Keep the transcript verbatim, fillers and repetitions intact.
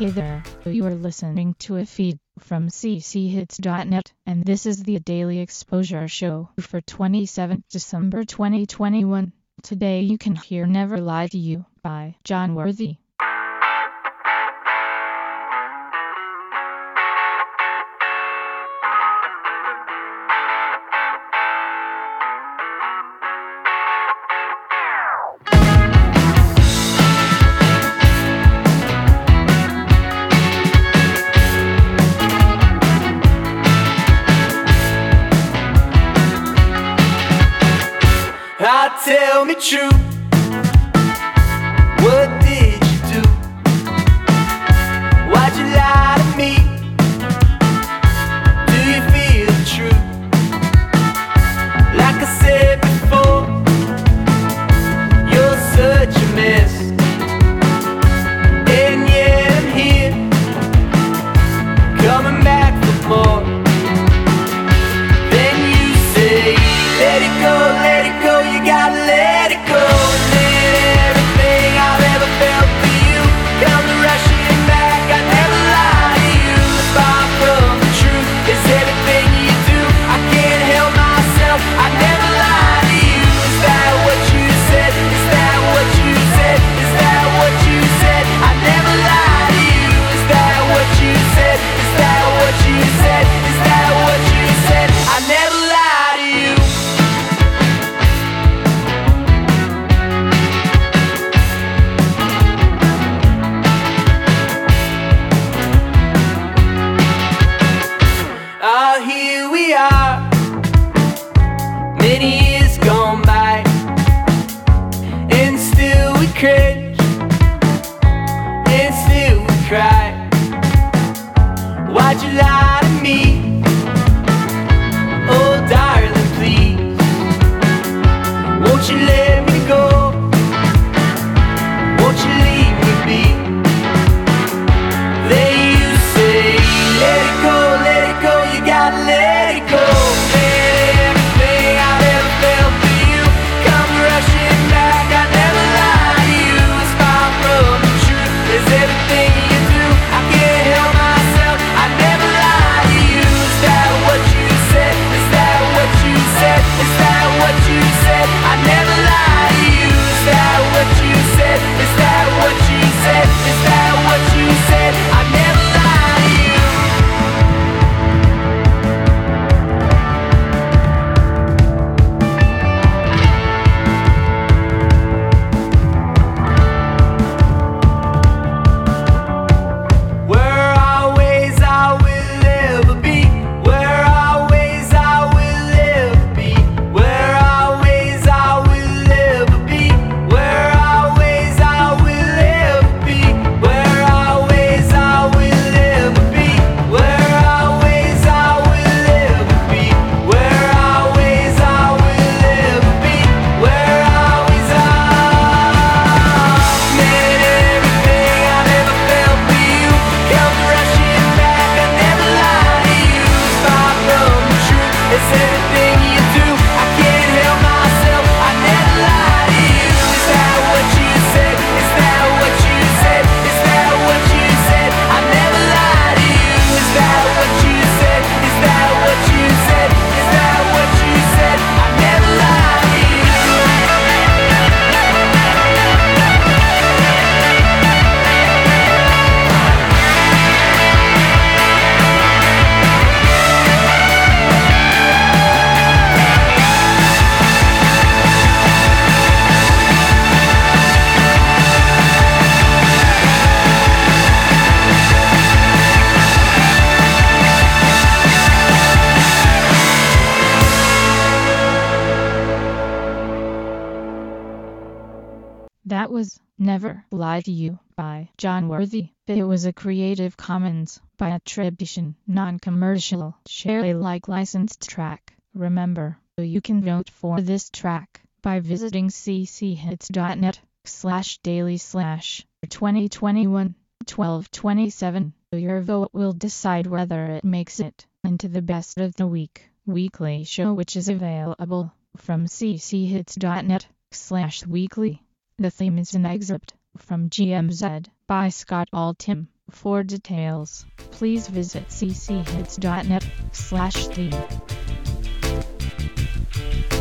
Hey there, you are listening to a feed from c c hits dot net, and this is the Daily Exposure Show for twenty-seventh December twenty twenty-one. Today you can hear Never Lie to You by John Worthy. Ah, tell me true, what did you do? Why'd you lie to me? Do you feel the truth? Like I said before, you're such a mess, and yet I'm here, coming back for more. Then you say, let it go, let it go, you gotta let it go. And then everything I've ever felt for you come rushing back. I never lie to you. Far from the truth is everything you do. I can't help myself, I never lie to you. Is that what you said? Is that what you said? Is that what you said? I never lie to you. Is that what you said? Is that what you said? Is that what you said? I never lie to you. Ah, here we are, many years gone by, and still we cringe, and still we cry. Why'd you lie to me? Oh darling, please, won't you let me go? Won't you leave me be? Then you say, let it go, let it go, you gotta let it go. Then everything I've ever felt for you come rushing back. I never lie to you. It's far from the truth. It's everything you do. I can't help myself. I never lie to you. Is that what you said? Is that what you said? Is that what you said? I never lie to you. Is that what you said? Is that what you said? Is that what you said? I never lie to you. Where always I will ever be. Where always I will ever be. Where always I will ever be. Where always I will ever be. Where always I will ever be. Where always I will ever be. Where always I will ever be. Where always I. Man, everything I've ever felt for you comes rushing back. I never lie to you. It's far from the truth. It's everything you do. I can't help myself. I never lie to you. Is that what you said? Is that what you said? Is that what you said? I never lie to you. Is that what you said? Is that what you said? Is that what you said? I never lie to you. That was Never Lie to You by John Worthy. It was a Creative Commons by attribution, non-commercial, share Alike licensed track. Remember, you can vote for this track by visiting c c hits dot net slash daily slash twenty twenty-one twelve twenty-seven. Your vote will decide whether it makes it into the best of the week weekly show, which is available from c c hits dot net slash weekly. The theme is an excerpt from G M Z by Scott Altham For details, please visit c c hits dot net slash theme.